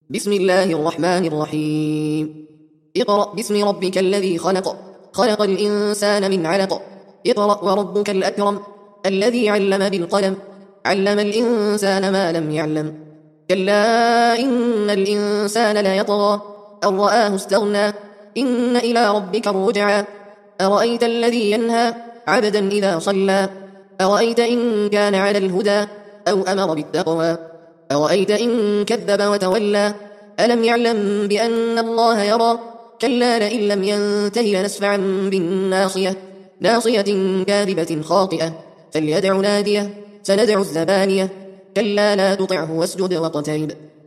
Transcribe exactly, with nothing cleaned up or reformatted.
بسم الله الرحمن الرحيم. اقرأ باسم ربك الذي خلق خلق الإنسان من علق. اقرأ وربك الأكرم الذي علم بالقلم علم الإنسان ما لم يعلم. كلا إن الإنسان ليطغى أن رآه استغنى إن إلى ربك الرجعى. أرأيت الذي ينهى عبدا إذا صلى أرأيت إن كان على الهدى أو أمر بالتقوى أرأيت إن كذب وتولى ألم يعلم بأن الله يرى. كلا لئن لم ينته لنسفعا بالناصية ناصية كاذبة خاطئة فليدع ناديه سندع الزبانية. كلا لا تطعه واسجد واقترب